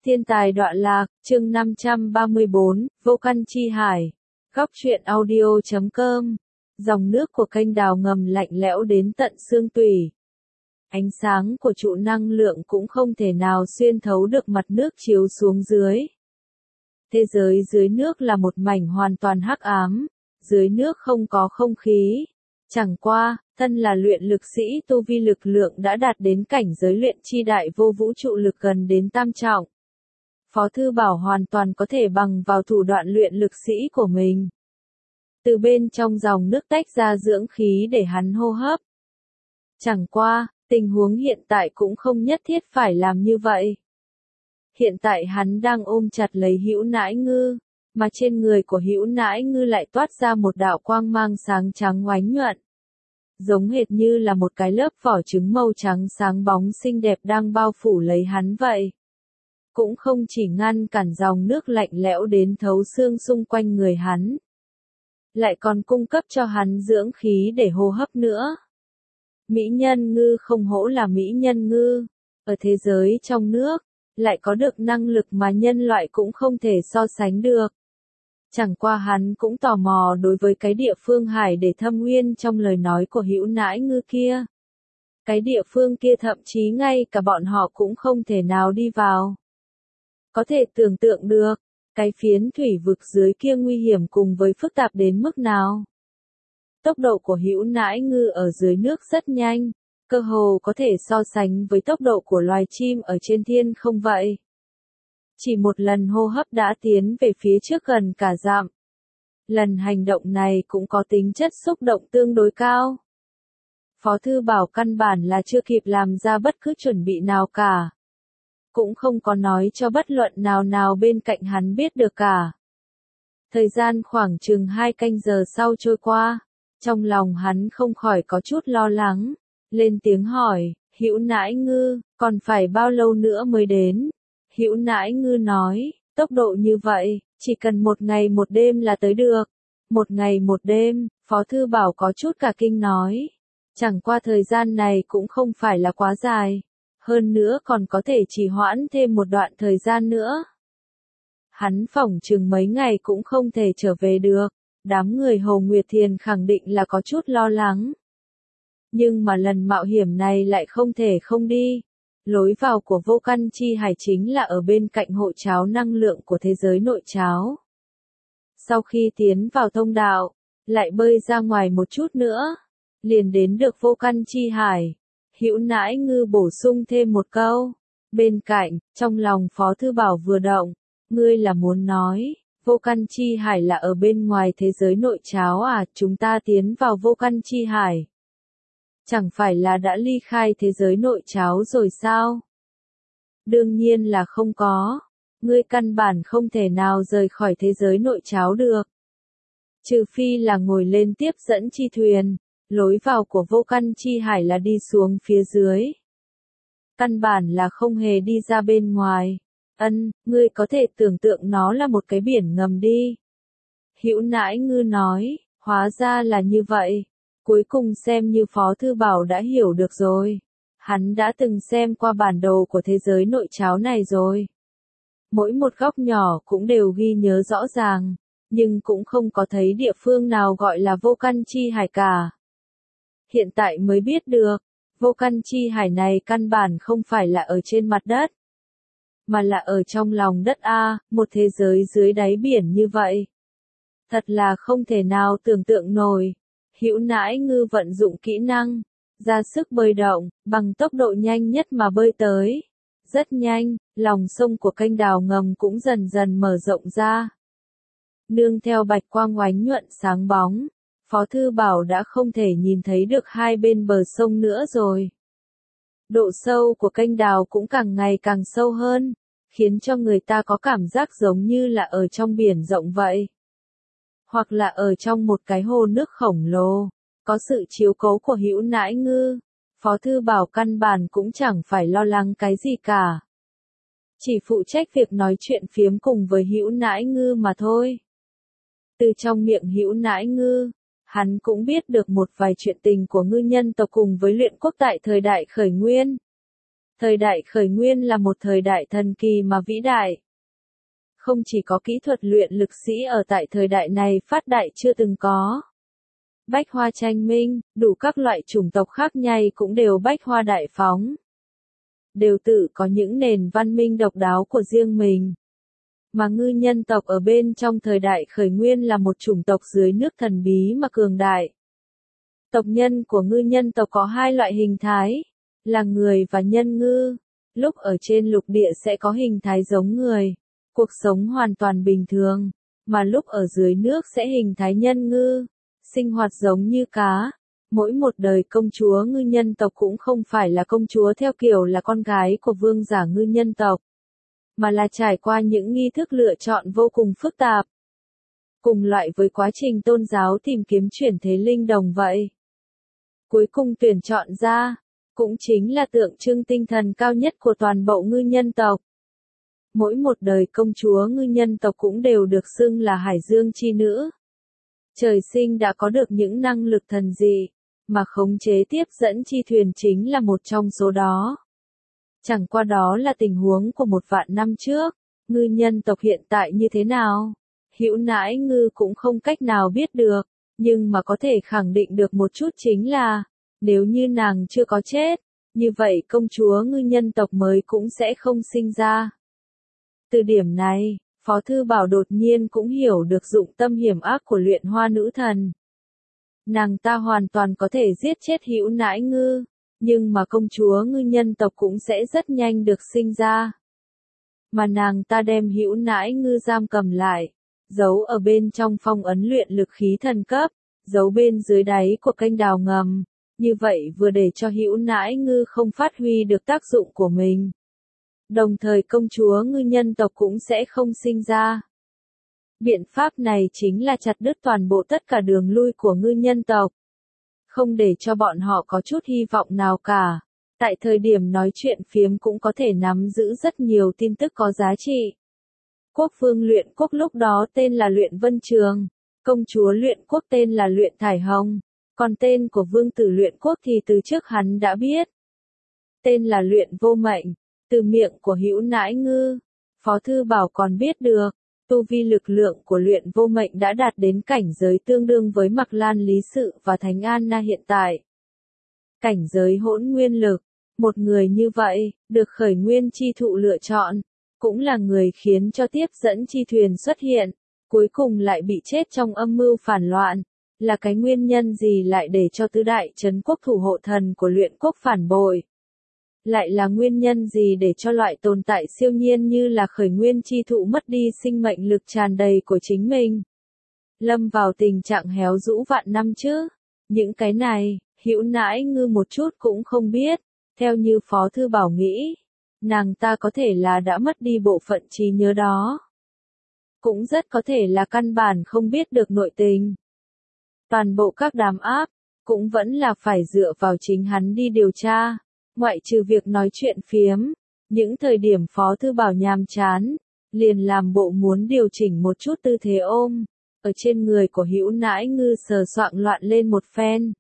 Thiên tài đọa lạc, chương 534, Vô Căn Chi Hải. Góc truyện audio.com. Dòng nước của kênh đào ngầm lạnh lẽo đến tận xương tủy. Ánh sáng của trụ năng lượng cũng không thể nào xuyên thấu được mặt nước chiếu xuống dưới. Thế giới dưới nước là một mảnh hoàn toàn hắc ám, dưới nước không có không khí. Chẳng qua, thân là luyện lực sĩ tu vi lực lượng đã đạt đến cảnh giới luyện chi đại vô vũ trụ lực gần đến tam trọng. Phó Thư Bảo hoàn toàn có thể bằng vào thủ đoạn luyện lực sĩ của mình. Từ bên trong dòng nước tách ra dưỡng khí để hắn hô hấp. Chẳng qua, tình huống hiện tại cũng không nhất thiết phải làm như vậy. Hiện tại hắn đang ôm chặt lấy Hữu Nãi Ngư, mà trên người của Hữu Nãi Ngư lại toát ra một đạo quang mang sáng trắng oánh nhuận. Giống hệt như là một cái lớp vỏ trứng màu trắng sáng bóng xinh đẹp đang bao phủ lấy hắn vậy. Cũng không chỉ ngăn cản dòng nước lạnh lẽo đến thấu xương xung quanh người hắn, lại còn cung cấp cho hắn dưỡng khí để hô hấp nữa. Mỹ nhân ngư không hổ là Mỹ nhân ngư, ở thế giới trong nước, lại có được năng lực mà nhân loại cũng không thể so sánh được. Chẳng qua hắn cũng tò mò đối với cái địa phương hải để thâm uyên trong lời nói của Hữu Nãi Ngư kia. Cái địa phương kia thậm chí ngay cả bọn họ cũng không thể nào đi vào. Có thể tưởng tượng được, cái phiến thủy vực dưới kia nguy hiểm cùng với phức tạp đến mức nào. Tốc độ của Hữu Nãi Ngư ở dưới nước rất nhanh, cơ hồ có thể so sánh với tốc độ của loài chim ở trên thiên không vậy. Chỉ một lần hô hấp đã tiến về phía trước gần cả dặm. Lần hành động này cũng có tính chất xúc động tương đối cao. Phó Thư Bảo căn bản là chưa kịp làm ra bất cứ chuẩn bị nào cả. Cũng không có nói cho bất luận nào bên cạnh hắn biết được cả. Thời gian khoảng chừng 2 canh giờ sau trôi qua, trong lòng hắn không khỏi có chút lo lắng, lên tiếng hỏi, Hữu Nãi Ngư, còn phải bao lâu nữa mới đến? Hữu Nãi Ngư nói, tốc độ như vậy, chỉ cần 1 ngày 1 đêm là tới được. 1 ngày 1 đêm, Phó Thư Bảo có chút cả kinh nói. Chẳng qua thời gian này cũng không phải là quá dài. Hơn nữa còn có thể trì hoãn thêm một đoạn thời gian nữa. Hắn phỏng chừng mấy ngày cũng không thể trở về được. Đám người Hồ Nguyệt Thiền khẳng định là có chút lo lắng. Nhưng mà lần mạo hiểm này lại không thể không đi. Lối vào của Vô Căn Chi Hải chính là ở bên cạnh hộ cháo năng lượng của thế giới nội cháo. Sau khi tiến vào thông đạo, lại bơi ra ngoài một chút nữa, liền đến được Vô Căn Chi Hải. Hữu Nãi Ngư bổ sung thêm một câu. Bên cạnh, trong lòng Phó Thư Bảo vừa động, ngươi là muốn nói, Vô Căn Chi Hải là ở bên ngoài thế giới nội cháo à, chúng ta tiến vào Vô Căn Chi Hải. Chẳng phải là đã ly khai thế giới nội cháo rồi sao? Đương nhiên là không có, ngươi căn bản không thể nào rời khỏi thế giới nội cháo được. Trừ phi là ngồi lên tiếp dẫn chi thuyền. Lối vào của Vô Căn Chi Hải là đi xuống phía dưới. Căn bản là không hề đi ra bên ngoài. Ngươi có thể tưởng tượng nó là một cái biển ngầm đi. Hữu Nãi Ngư nói, hóa ra là như vậy. Cuối cùng xem như Phó Thư Bảo đã hiểu được rồi. Hắn đã từng xem qua bản đồ của thế giới nội cháo này rồi. Mỗi một góc nhỏ cũng đều ghi nhớ rõ ràng, nhưng cũng không có thấy địa phương nào gọi là Vô Căn Chi Hải cả. Hiện tại mới biết được, Vô Căn Chi Hải này căn bản không phải là ở trên mặt đất, mà là ở trong lòng đất a, một thế giới dưới đáy biển như vậy. Thật là không thể nào tưởng tượng nổi. Hữu Nãi Ngư vận dụng kỹ năng, ra sức bơi động, bằng tốc độ nhanh nhất mà bơi tới. Rất nhanh, lòng sông của kênh đào ngầm cũng dần dần mở rộng ra. Nương theo bạch quang oánh nhuận sáng bóng, Phó Thư Bảo đã không thể nhìn thấy được hai bên bờ sông nữa rồi. Độ sâu của kênh đào cũng càng ngày càng sâu hơn, khiến cho người ta có cảm giác giống như là ở trong biển rộng vậy. Hoặc là ở trong một cái hồ nước khổng lồ, có sự chiếu cố của Hữu Nãi Ngư, Phó Thư Bảo căn bản cũng chẳng phải lo lắng cái gì cả. Chỉ phụ trách việc nói chuyện phiếm cùng với Hữu Nãi Ngư mà thôi. Từ trong miệng Hữu Nãi Ngư, hắn cũng biết được một vài chuyện tình của ngư nhân tộc cùng với luyện quốc tại thời đại khởi nguyên. Thời đại khởi nguyên là một thời đại thần kỳ mà vĩ đại. Không chỉ có kỹ thuật luyện lực sĩ ở tại thời đại này phát đại chưa từng có. Bách hoa tranh minh, đủ các loại chủng tộc khác nhai cũng đều bách hoa đại phóng. Đều tự có những nền văn minh độc đáo của riêng mình. Mà ngư nhân tộc ở bên trong thời đại khởi nguyên là một chủng tộc dưới nước thần bí mà cường đại. Tộc nhân của ngư nhân tộc có hai loại hình thái, là người và nhân ngư. Lúc ở trên lục địa sẽ có hình thái giống người, cuộc sống hoàn toàn bình thường, mà lúc ở dưới nước sẽ hình thái nhân ngư, sinh hoạt giống như cá. Mỗi một đời công chúa ngư nhân tộc cũng không phải là công chúa theo kiểu là con gái của vương giả ngư nhân tộc, mà là trải qua những nghi thức lựa chọn vô cùng phức tạp. Cùng loại với quá trình tôn giáo tìm kiếm chuyển thế linh đồng vậy. Cuối cùng tuyển chọn ra, cũng chính là tượng trưng tinh thần cao nhất của toàn bộ ngư nhân tộc. Mỗi một đời công chúa ngư nhân tộc cũng đều được xưng là hải dương chi nữ. Trời sinh đã có được những năng lực thần dị, mà khống chế tiếp dẫn chi thuyền chính là một trong số đó. Chẳng qua đó là tình huống của 1.000 năm trước, ngư nhân tộc hiện tại như thế nào? Hữu Nãi Ngư cũng không cách nào biết được, nhưng mà có thể khẳng định được một chút chính là, nếu như nàng chưa có chết, như vậy công chúa ngư nhân tộc mới cũng sẽ không sinh ra. Từ điểm này, Phó Thư Bảo đột nhiên cũng hiểu được dụng tâm hiểm ác của luyện hoa nữ thần. Nàng ta hoàn toàn có thể giết chết Hữu Nãi Ngư, nhưng mà công chúa ngư nhân tộc cũng sẽ rất nhanh được sinh ra. Mà nàng ta đem Hữu Nãi Ngư giam cầm lại, giấu ở bên trong phong ấn luyện lực khí thần cấp, giấu bên dưới đáy của kênh đào ngầm, như vậy vừa để cho Hữu Nãi Ngư không phát huy được tác dụng của mình. Đồng thời công chúa ngư nhân tộc cũng sẽ không sinh ra. Biện pháp này chính là chặt đứt toàn bộ tất cả đường lui của ngư nhân tộc. Không để cho bọn họ có chút hy vọng nào cả. Tại thời điểm nói chuyện phiếm cũng có thể nắm giữ rất nhiều tin tức có giá trị. Quốc vương luyện quốc lúc đó tên là Luyện Vân Trường, công chúa luyện quốc tên là Luyện Thải Hồng, còn tên của vương tử luyện quốc thì từ trước hắn đã biết. Tên là Luyện Vô Mệnh, từ miệng của Hữu Nãi Ngư. Phó Thư Bảo còn biết được, tu vi lực lượng của Luyện Vô Mệnh đã đạt đến cảnh giới tương đương với Mạc Lan Lý Sự và Thánh An Na hiện tại. Cảnh giới hỗn nguyên lực, một người như vậy, được khởi nguyên chi thụ lựa chọn, cũng là người khiến cho tiếp dẫn chi thuyền xuất hiện, cuối cùng lại bị chết trong âm mưu phản loạn, là cái nguyên nhân gì lại để cho tứ đại trấn quốc thủ hộ thần của luyện quốc phản bội? Lại là nguyên nhân gì để cho loại tồn tại siêu nhiên như là khởi nguyên chi thụ mất đi sinh mệnh lực tràn đầy của chính mình? Lâm vào tình trạng héo rũ vạn năm chứ? Những cái này, Hữu Nãi Ngư một chút cũng không biết, theo như Phó Thư Bảo nghĩ, nàng ta có thể là đã mất đi bộ phận trí nhớ đó. Cũng rất có thể là căn bản không biết được nội tình. Toàn bộ các đám áp, cũng vẫn là phải dựa vào chính hắn đi điều tra. Ngoại trừ việc nói chuyện phiếm, những thời điểm Phó Thư Bảo nhàm chán, liền làm bộ muốn điều chỉnh một chút tư thế ôm, ở trên người của Hữu Nãi Ngư sờ soạng loạn lên một phen.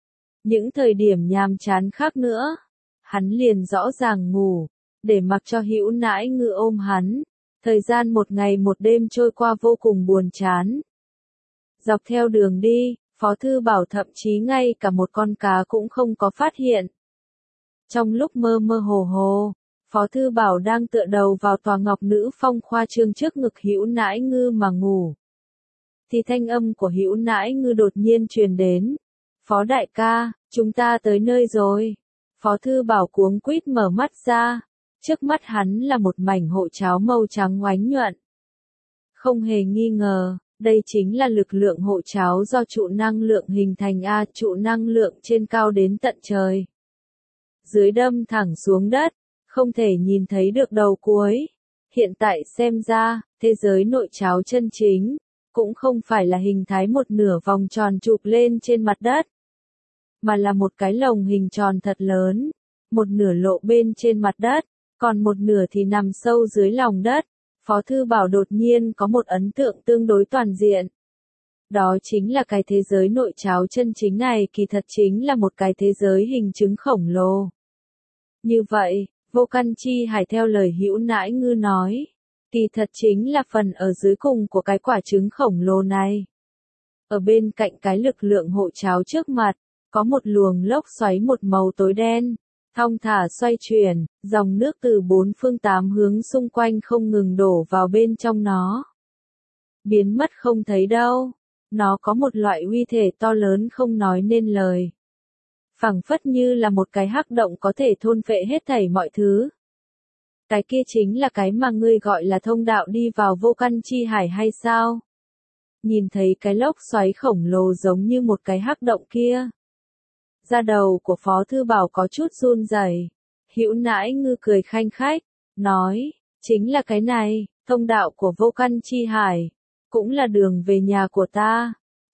Những thời điểm nhàm chán khác nữa, hắn liền rõ ràng ngủ, để mặc cho Hữu Nãi Ngư ôm hắn. Thời gian một ngày một đêm trôi qua vô cùng buồn chán. Dọc theo đường đi, Phó Thư Bảo thậm chí ngay cả một con cá cũng không có phát hiện. Trong lúc mơ mơ hồ hồ, Phó Thư Bảo đang tựa đầu vào tòa ngọc nữ phong khoa trương trước ngực Hữu Nãi Ngư mà ngủ. Thì thanh âm của Hữu Nãi Ngư đột nhiên truyền đến. Phó đại ca, chúng ta tới nơi rồi. Phó Thư Bảo cuống quýt mở mắt ra. Trước mắt hắn là một mảnh hộ cháo màu trắng oánh nhuận. Không hề nghi ngờ, đây chính là lực lượng hộ cháo do trụ năng lượng hình thành trụ năng lượng trên cao đến tận trời. Dưới đâm thẳng xuống đất, không thể nhìn thấy được đầu cuối. Hiện tại xem ra, thế giới nội cháo chân chính, cũng không phải là hình thái một nửa vòng tròn chụp lên trên mặt đất, mà là một cái lồng hình tròn thật lớn, một nửa lộ bên trên mặt đất, còn một nửa thì nằm sâu dưới lòng đất. Phó Thư Bảo đột nhiên có một ấn tượng tương đối toàn diện. Đó chính là cái thế giới nội cháo chân chính này kỳ thật chính là một cái thế giới hình chứng khổng lồ. Như vậy, Vô Căn Chi Hải theo lời Hữu Nãi Ngư nói, kỳ thật chính là phần ở dưới cùng của cái quả trứng khổng lồ này. Ở bên cạnh cái lực lượng hộ cháo trước mặt, có một luồng lốc xoáy một màu tối đen, thong thả xoay chuyển, dòng nước từ bốn phương tám hướng xung quanh không ngừng đổ vào bên trong nó. Biến mất không thấy đâu, nó có một loại uy thể to lớn không nói nên lời. Phảng phất như là một cái hắc động có thể thôn phệ hết thảy mọi thứ. Cái kia chính là cái mà ngươi gọi là thông đạo đi vào Vô Căn Chi Hải hay sao? Nhìn thấy cái lốc xoáy khổng lồ giống như một cái hắc động kia. Da đầu của Phó Thư Bảo có chút run rẩy. Hữu Nãi Ngư cười khanh khách, nói, chính là cái này, thông đạo của Vô Căn Chi Hải, cũng là đường về nhà của ta.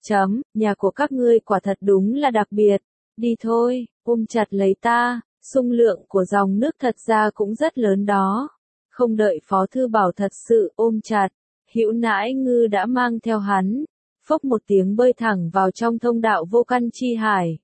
Nhà của các ngươi quả thật đúng là đặc biệt. Đi thôi, ôm chặt lấy ta, xung lượng của dòng nước thật ra cũng rất lớn đó. Không đợi Phó Thư Bảo thật sự ôm chặt, Hữu Nãi Ngư đã mang theo hắn, phốc một tiếng bơi thẳng vào trong thông đạo Vô Căn Chi Hải.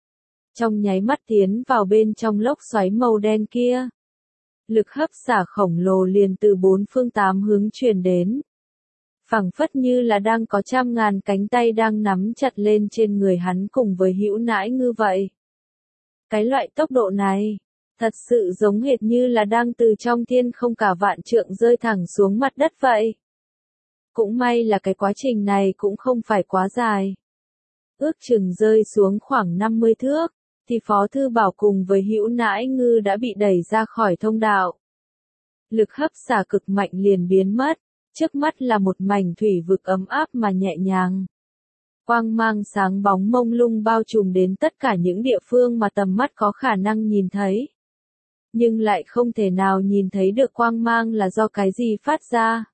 Trong nháy mắt tiến vào bên trong lốc xoáy màu đen kia. Lực hấp xả khổng lồ liền từ bốn phương tám hướng truyền đến. Phảng phất như là đang có trăm ngàn cánh tay đang nắm chặt lên trên người hắn cùng với Hữu Nãi Ngư vậy. Cái loại tốc độ này, thật sự giống hệt như là đang từ trong thiên không cả vạn trượng rơi thẳng xuống mặt đất vậy. Cũng may là cái quá trình này cũng không phải quá dài. Ước chừng rơi xuống khoảng 50 thước, thì Phó Thư Bảo cùng với Hữu Nãi Ngư đã bị đẩy ra khỏi thông đạo. Lực hấp xả cực mạnh liền biến mất, trước mắt là một mảnh thủy vực ấm áp mà nhẹ nhàng. Quang mang sáng bóng mông lung bao trùm đến tất cả những địa phương mà tầm mắt có khả năng nhìn thấy. Nhưng lại không thể nào nhìn thấy được quang mang là do cái gì phát ra.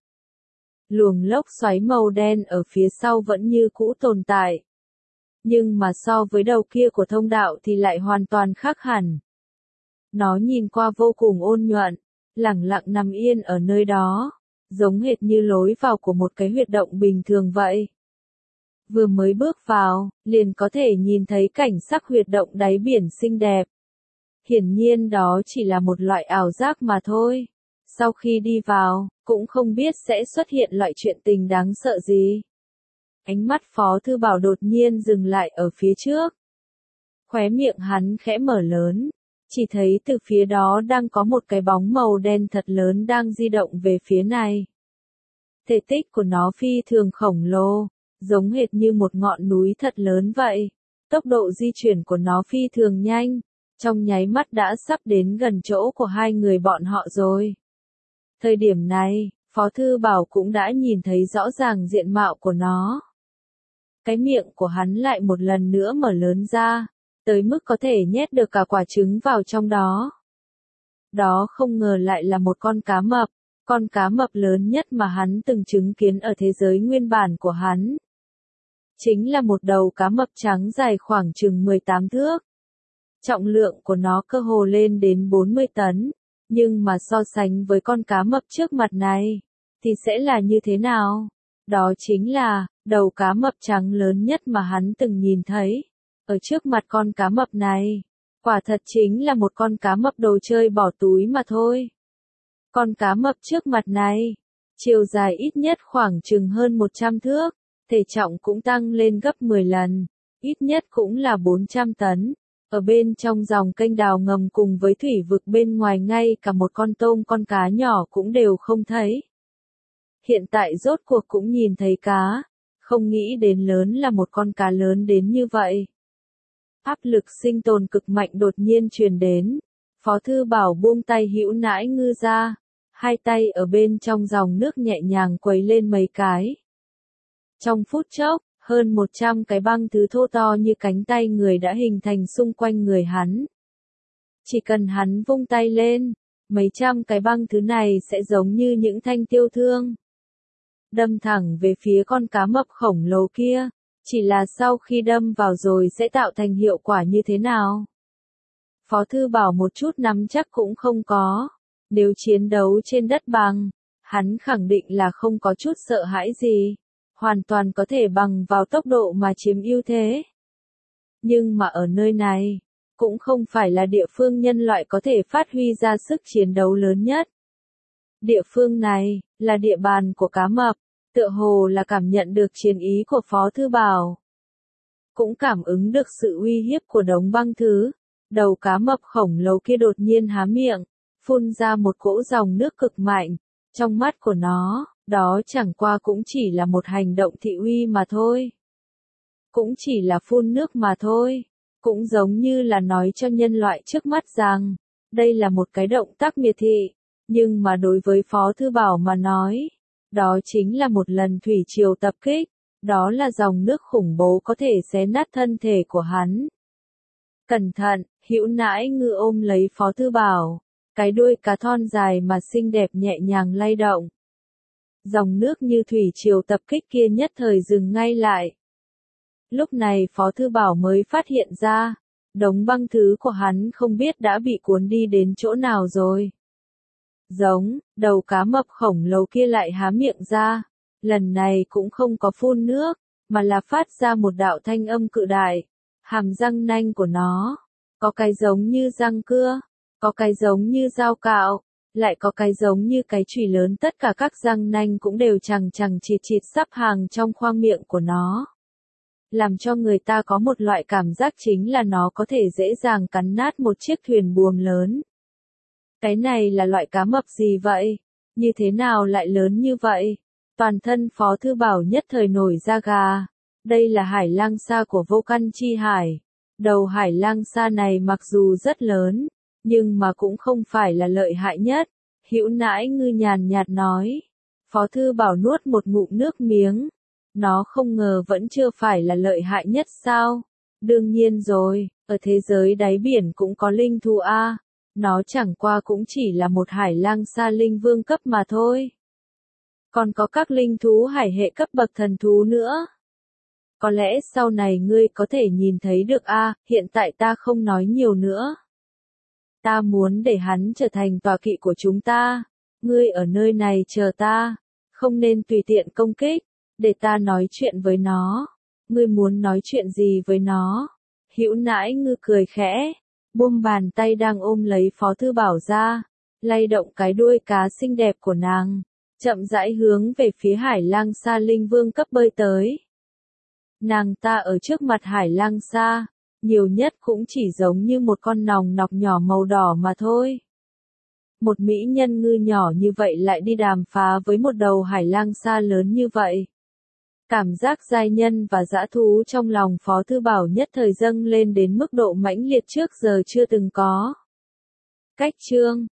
Luồng lốc xoáy màu đen ở phía sau vẫn như cũ tồn tại. Nhưng mà so với đầu kia của thông đạo thì lại hoàn toàn khác hẳn. Nó nhìn qua vô cùng ôn nhuận, lẳng lặng nằm yên ở nơi đó, giống hệt như lối vào của một cái huyệt động bình thường vậy. Vừa mới bước vào, liền có thể nhìn thấy cảnh sắc huyệt động đáy biển xinh đẹp. Hiển nhiên đó chỉ là một loại ảo giác mà thôi. Sau khi đi vào, cũng không biết sẽ xuất hiện loại chuyện tình đáng sợ gì. Ánh mắt Phó Thư Bảo đột nhiên dừng lại ở phía trước. Khóe miệng hắn khẽ mở lớn, chỉ thấy từ phía đó đang có một cái bóng màu đen thật lớn đang di động về phía này. Thể tích của nó phi thường khổng lồ, giống hệt như một ngọn núi thật lớn vậy. Tốc độ di chuyển của nó phi thường nhanh, trong nháy mắt đã sắp đến gần chỗ của hai người bọn họ rồi. Thời điểm này, Phó Thư Bảo cũng đã nhìn thấy rõ ràng diện mạo của nó. Cái miệng của hắn lại một lần nữa mở lớn ra, tới mức có thể nhét được cả quả trứng vào trong đó. Đó không ngờ lại là một con cá mập lớn nhất mà hắn từng chứng kiến ở thế giới nguyên bản của hắn. Chính là một đầu cá mập trắng dài khoảng chừng 18 thước. Trọng lượng của nó cơ hồ lên đến 40 tấn, nhưng mà so sánh với con cá mập trước mặt này, thì sẽ là như thế nào? Đó chính là, đầu cá mập trắng lớn nhất mà hắn từng nhìn thấy. Ở trước mặt con cá mập này, quả thật chính là một con cá mập đồ chơi bỏ túi mà thôi. Con cá mập trước mặt này, chiều dài ít nhất khoảng chừng hơn 100 thước, thể trọng cũng tăng lên gấp 10 lần, ít nhất cũng là 400 tấn. Ở bên trong dòng kênh đào ngầm cùng với thủy vực bên ngoài ngay cả một con tôm con cá nhỏ cũng đều không thấy. Hiện tại rốt cuộc cũng nhìn thấy cá, không nghĩ đến lớn là một con cá lớn đến như vậy. Áp lực sinh tồn cực mạnh đột nhiên truyền đến. Phó Thư Bảo buông tay Hữu Nãi Ngư ra, hai tay ở bên trong dòng nước nhẹ nhàng quấy lên mấy cái. Trong phút chốc, hơn 100 cái băng thứ thô to như cánh tay người đã hình thành xung quanh người hắn. Chỉ cần hắn vung tay lên, mấy trăm cái băng thứ này sẽ giống như những thanh tiêu thương. Đâm thẳng về phía con cá mập khổng lồ kia, chỉ là sau khi đâm vào rồi sẽ tạo thành hiệu quả như thế nào? Phó Thư Bảo một chút nắm chắc cũng không có. Nếu chiến đấu trên đất bằng, hắn khẳng định là không có chút sợ hãi gì. Hoàn toàn có thể bằng vào tốc độ mà chiếm ưu thế. Nhưng mà ở nơi này, cũng không phải là địa phương nhân loại có thể phát huy ra sức chiến đấu lớn nhất. Địa phương này, là địa bàn của cá mập, tựa hồ là cảm nhận được chiến ý của Phó Thư Bảo. Cũng cảm ứng được sự uy hiếp của đống băng thứ, đầu cá mập khổng lồ kia đột nhiên há miệng, phun ra một cỗ dòng nước cực mạnh, trong mắt của nó, đó chẳng qua cũng chỉ là một hành động thị uy mà thôi. Cũng chỉ là phun nước mà thôi, cũng giống như là nói cho nhân loại trước mắt rằng, đây là một cái động tác miệt thị, nhưng mà đối với Phó Thư Bảo mà nói, đó chính là một lần thủy triều tập kích, đó là dòng nước khủng bố có thể xé nát thân thể của hắn. Cẩn thận, Hữu Nãi Ngư ôm lấy Phó Thư Bảo, cái đuôi cá thon dài mà xinh đẹp nhẹ nhàng lay động. Dòng nước như thủy triều tập kích kia nhất thời dừng ngay lại. Lúc này Phó Thư Bảo mới phát hiện ra, đống băng thứ của hắn không biết đã bị cuốn đi đến chỗ nào rồi. Giống, đầu cá mập khổng lồ kia lại há miệng ra, lần này cũng không có phun nước, mà là phát ra một đạo thanh âm cự đại. Hàm răng nanh của nó, có cái giống như răng cưa, có cái giống như dao cạo, lại có cái giống như cái chùy lớn, tất cả các răng nanh cũng đều chằng chằng chịt chịt sắp hàng trong khoang miệng của nó. Làm cho người ta có một loại cảm giác chính là nó có thể dễ dàng cắn nát một chiếc thuyền buồm lớn. Cái này là loại cá mập gì vậy? Như thế nào lại lớn như vậy? Toàn thân Phó Thư Bảo nhất thời nổi da gà. Đây là hải lang sa của Vô Căn Chi Hải. Đầu hải lang sa này mặc dù rất lớn, nhưng mà cũng không phải là lợi hại nhất. Hữu Nãi Ngư nhàn nhạt nói. Phó Thư Bảo nuốt một ngụm nước miếng. Nó không ngờ vẫn chưa phải là lợi hại nhất sao? Đương nhiên rồi, ở thế giới đáy biển cũng có linh thú a. Nó chẳng qua cũng chỉ là một hải lang sa linh vương cấp mà thôi. Còn có các linh thú hải hệ cấp bậc thần thú nữa. Có lẽ sau này ngươi có thể nhìn thấy được a, hiện tại ta không nói nhiều nữa. Ta muốn để hắn trở thành tọa kỵ của chúng ta. Ngươi ở nơi này chờ ta, không nên tùy tiện công kích, để ta nói chuyện với nó. Ngươi muốn nói chuyện gì với nó? Hữu Nãi Ngư cười khẽ, buông bàn tay đang ôm lấy Phó Thư Bảo ra, lay động cái đuôi cá xinh đẹp của nàng, chậm rãi hướng về phía hải lang sa linh vương cấp bơi tới. Nàng ta ở trước mặt hải lang sa, nhiều nhất cũng chỉ giống như một con nòng nọc nhỏ màu đỏ mà thôi. Một mỹ nhân ngư nhỏ như vậy lại đi đàm phá với một đầu hải lang sa lớn như vậy. Cảm giác giai nhân và dã thú trong lòng Phó Thư Bảo nhất thời dâng lên đến mức độ mãnh liệt trước giờ chưa từng có. Cách chương